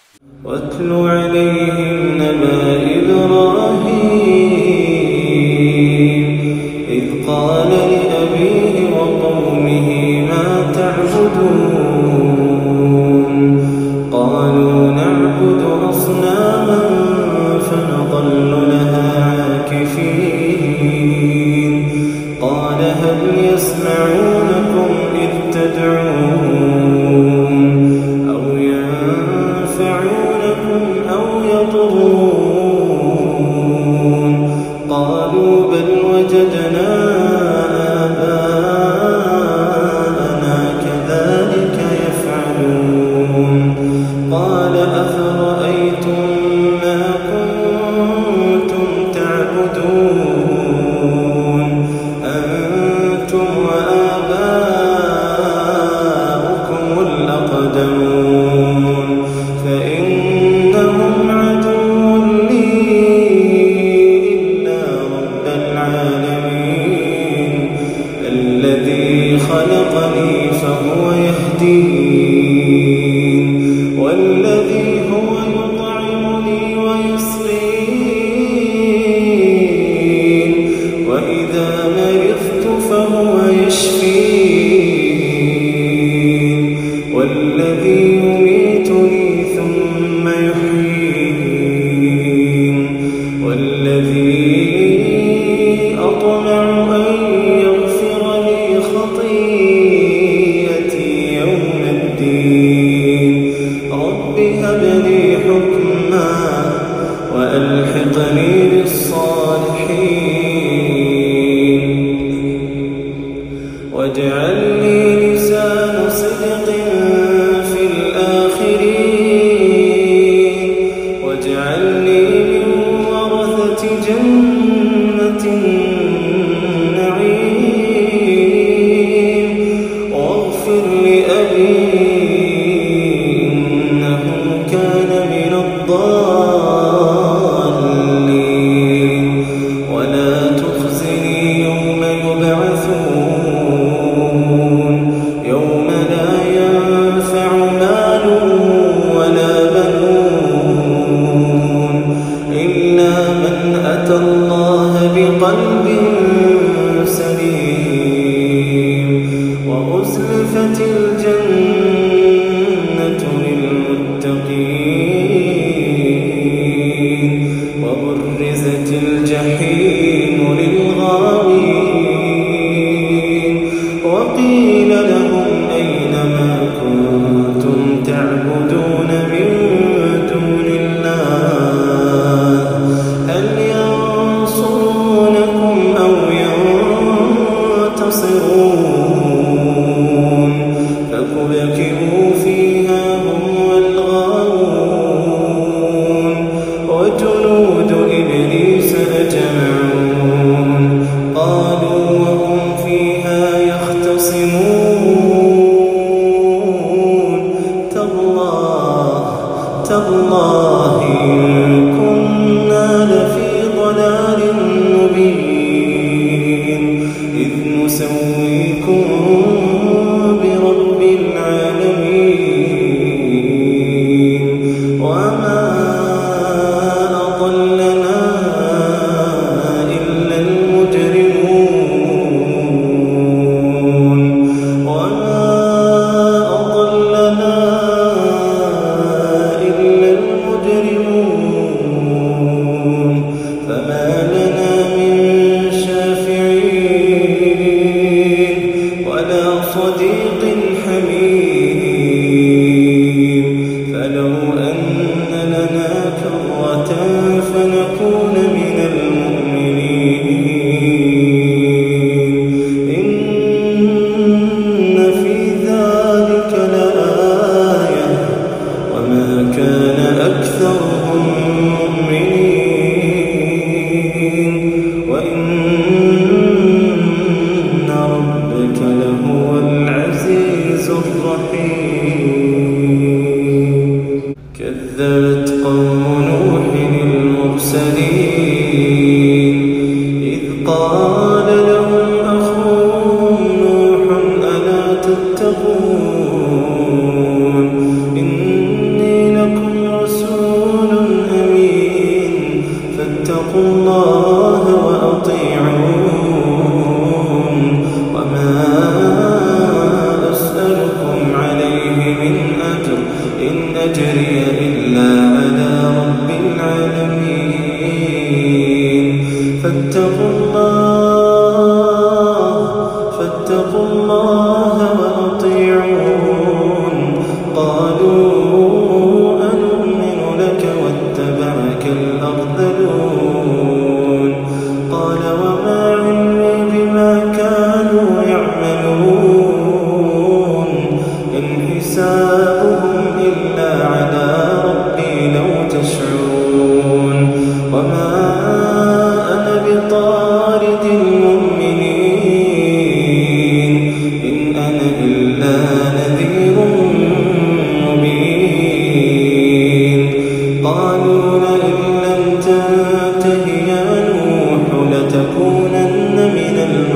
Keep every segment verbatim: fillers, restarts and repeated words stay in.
واتل عليهم نبأ إبراهيم إذ قال لأبيه وقومه ما تعبدون قالوا نعبد أصناما فنظل لها عاكفين قال هل يسمعونكم إذ تدعون أو ينفعونكم أو يضرون قالوا بل وجدنا آباءنا كذلك يفعلون قال أفرأيتم ما كنتم تعبدون أنتم وآباؤكم الأقدمون فإنهم عدو لي إلا رب العالمين الذي خلقني فهو يهدين والذي هو يطعمني ويسقين وإذا مرضت فهو يشفين والذي يميتني ثم يحيين والذي أطمع أن يغفر لي خطيئتي يوم الدين رب هب لي حكما وألحقني بالصالحين واجعل لي لسان صدق في الآخرين واجعلني من ورثة جنة النعيم واغفر لأبي إنه كان من الضالين ولا تخزني يوم يبعثون يوم لا ينفع مال ولا بنون إلا من أتى الله بقلب سليم وأزلفت الجنة للمتقين وبرزت الجحيم للغاوين وقيل لهم أين ما كنتم تعبدون من دون الله هل ينصرونكم أو ينتصرون فكبكبوا فيها هم والغاوون وجنود إبليس أجمعون قالوا وهم فيها يختصمون تالله تالله إن كنا لفي ضلال مبين إذ نسويكم برب العالمين وما أضلنا إلا المجرمون وما أضلنا إلا المجرمون فما لنا من إن أجري إلا على رب العالمين فاتقوا الله فاتقوا الله وأطيعون قالوا أنؤمن لك واتبعك الأرذلون قال وما علمي بما كانوا يعملون إن حسابهم إلا على ربي لو تشعرون وما أنا بطارد المؤمنين إن أنا إلا نذير مبين قالوا لئن لم تنته يا نوح لتكونن من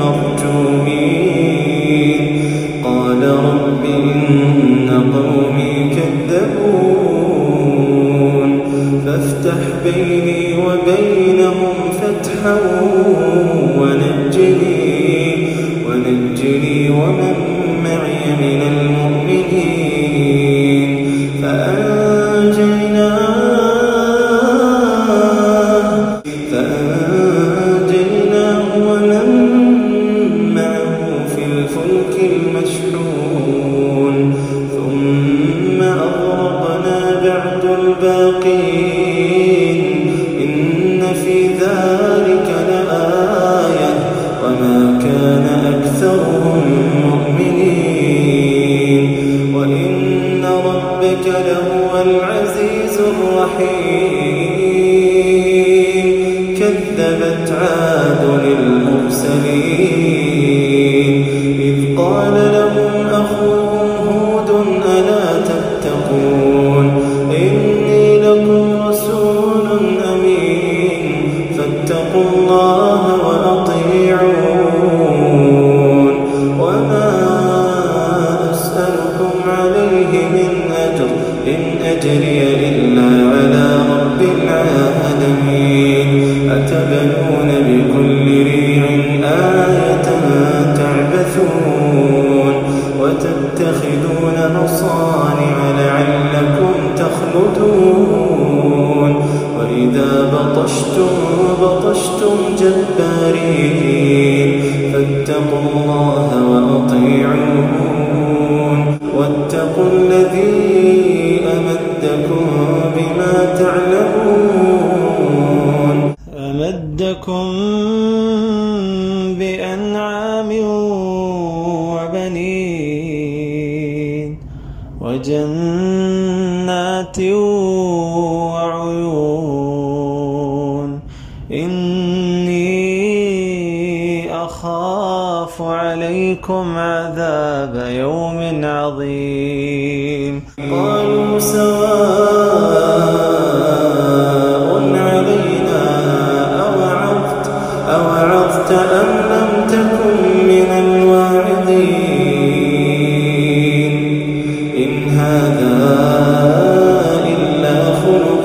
المرجومين قال رب إن قومي كذبون فافتح بيني وبينهم فتحا ونجني ونجني ومن معي من المؤمنين فأنجيناه فأنجيناه ومن معه في الفلك المشحون ثم أغرقنا بعد الباقين إن في ذلك لآية وما كان أكثرهم مؤمنين وإن ربك لهو العزيز الرحيم كذبت عاد للمرسلين إذ قال لهم أخوهم هود ألا تتقون إني لكم رسول أمين فاتقوا الله وأطيعون وما أسألكم عليه من أجر إن أجري إلا على رب العالمين أتبنون بكل ريع آية تعبثون وتتخذون مصانع لعلكم تخلدون وإذا بطشتم بطشتم جبارين فاتقوا الله وأطيعون واتقوا الذي أمدكم بما تعلمون أمدكم بأنعام وبنين وجنات وعيون إني أخاف عليكم عذاب يوم عظيم قالوا سواء علينا أوعظت أوعظت أم لم تكن من الواعظين إن هذا إلا خلق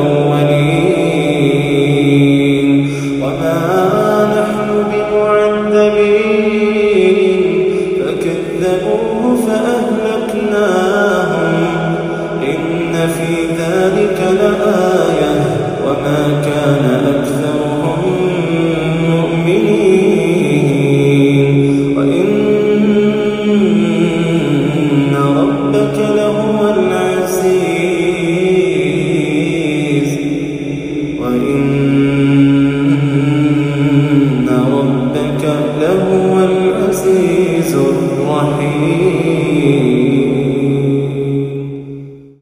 الأولين وما نحن بمعذبين فكذبوه فأهلكناهم إن في ذلك لآية وما كان أكثرهم مؤمنين وإن ربك لهو العزيز وإن ربك لهو العزيز الرحيم